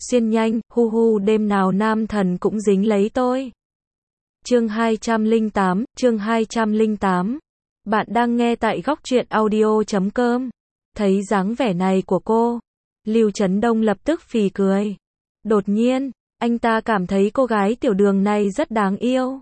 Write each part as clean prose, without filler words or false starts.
xuyên nhanh, hu hu đêm nào nam thần cũng dính lấy tôi. Chương 208. Bạn đang nghe tại góc truyện audio.com. Thấy dáng vẻ này của cô, Lưu Chấn Đông lập tức phì cười. Đột nhiên, anh ta cảm thấy cô gái tiểu đường này rất đáng yêu.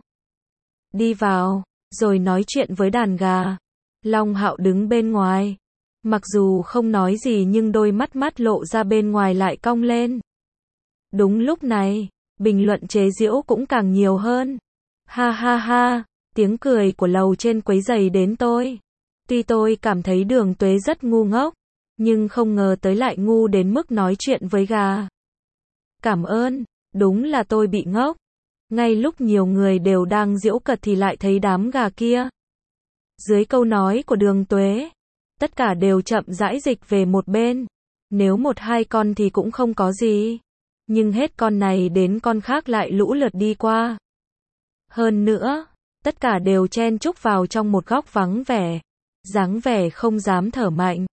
Đi vào, rồi nói chuyện với đàn gà. Long Hạo đứng bên ngoài. Mặc dù không nói gì nhưng đôi mắt lộ ra bên ngoài lại cong lên. Đúng lúc này, bình luận chế giễu cũng càng nhiều hơn. Ha ha ha, tiếng cười của lầu trên quấy rầy đến tôi. Tuy tôi cảm thấy Đường Tuế rất ngu ngốc, nhưng không ngờ tới lại ngu đến mức nói chuyện với gà. Cảm ơn, đúng là tôi bị ngốc. Ngay lúc nhiều người đều đang giễu cợt thì lại thấy đám gà kia. Dưới câu nói của Đường Tuế, tất cả đều chậm rãi dịch về một bên. Nếu một hai con thì cũng không có gì. Nhưng hết con này đến con khác lại lũ lượt đi qua. Hơn nữa, tất cả đều chen chúc vào trong một góc vắng vẻ. Dáng vẻ không dám thở mạnh.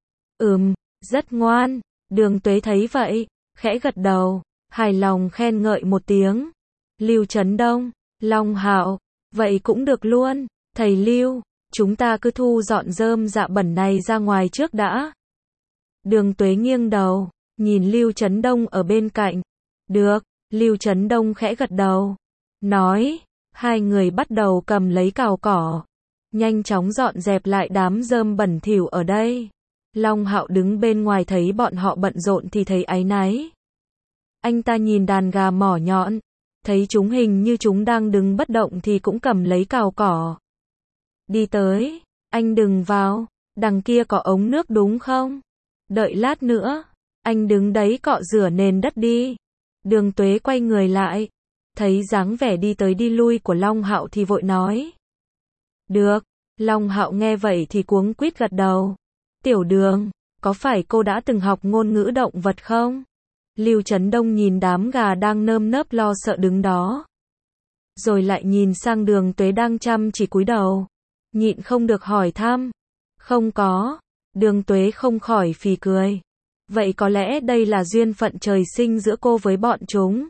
Rất ngoan. Đường Tuế thấy vậy, khẽ gật đầu, hài lòng khen ngợi một tiếng. Lưu Chấn Đông, Long Hạo, vậy cũng được luôn. Thầy Lưu, chúng ta cứ thu dọn rơm dạ bẩn này ra ngoài trước đã. Đường Tuế nghiêng đầu, nhìn Lưu Chấn Đông ở bên cạnh. Được, Lưu Chấn Đông khẽ gật đầu. Nói, hai người bắt đầu cầm lấy cào cỏ. Nhanh chóng dọn dẹp lại đám rơm bẩn thỉu ở đây. Long Hạo đứng bên ngoài thấy bọn họ bận rộn thì thấy áy náy. Anh ta nhìn đàn gà mỏ nhọn. Thấy chúng hình như chúng đang đứng bất động thì cũng cầm lấy cào cỏ. Đi tới, anh đừng vào, đằng kia có ống nước đúng không? Đợi lát nữa, anh đứng đấy cọ rửa nền đất đi. Đường Tuế quay người lại, thấy dáng vẻ đi tới đi lui của Long Hạo thì vội nói. Được, Long Hạo nghe vậy thì cuống quýt gật đầu. Tiểu Đường, có phải cô đã từng học ngôn ngữ động vật không? Lưu Chấn Đông nhìn đám gà đang nơm nớp lo sợ đứng đó. Rồi lại nhìn sang Đường Tuế đang chăm chỉ cúi đầu. Nhịn không được hỏi thăm. Không có. Đường Tuế không khỏi phì cười. Vậy có lẽ đây là duyên phận trời sinh giữa cô với bọn chúng.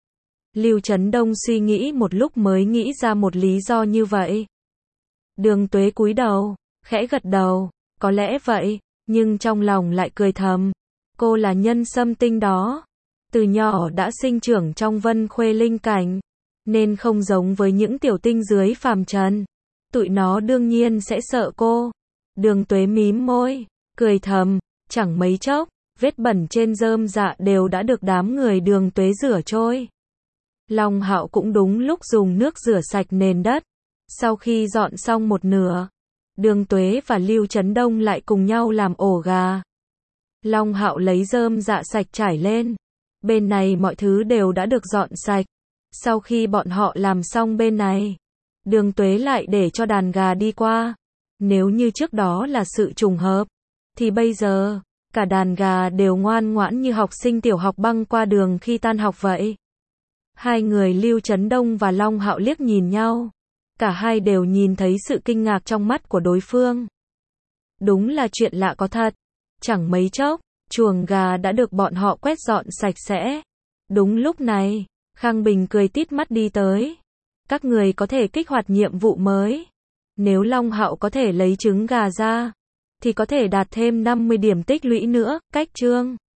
Lưu Chấn Đông suy nghĩ một lúc mới nghĩ ra một lý do như vậy. Đường Tuế cúi đầu, khẽ gật đầu. Có lẽ vậy, nhưng trong lòng lại cười thầm. Cô là nhân sâm tinh đó. Từ nhỏ đã sinh trưởng trong Vân Khuê linh cảnh, nên không giống với những tiểu tinh dưới phàm trần. Tụi nó đương nhiên sẽ sợ cô. Đường Tuế mím môi, cười thầm, chẳng mấy chốc, vết bẩn trên rơm dạ đều đã được đám người Đường Tuế rửa trôi. Long Hạo cũng đúng lúc dùng nước rửa sạch nền đất. Sau khi dọn xong một nửa, Đường Tuế và Lưu Chấn Đông lại cùng nhau làm ổ gà. Long Hạo lấy rơm dạ sạch trải lên. Bên này mọi thứ đều đã được dọn sạch. Sau khi bọn họ làm xong bên này, Đường Tuế lại để cho đàn gà đi qua. Nếu như trước đó là sự trùng hợp, thì bây giờ, cả đàn gà đều ngoan ngoãn như học sinh tiểu học băng qua đường khi tan học vậy. Hai người Lưu Chấn Đông và Long Hạo liếc nhìn nhau. Cả hai đều nhìn thấy sự kinh ngạc trong mắt của đối phương. Đúng là chuyện lạ có thật. Chẳng mấy chốc, chuồng gà đã được bọn họ quét dọn sạch sẽ. Đúng lúc này, Khang Bình cười tít mắt đi tới. Các người có thể kích hoạt nhiệm vụ mới. Nếu Long Hạo có thể lấy trứng gà ra, thì có thể đạt thêm 50 điểm tích lũy nữa. Cách chương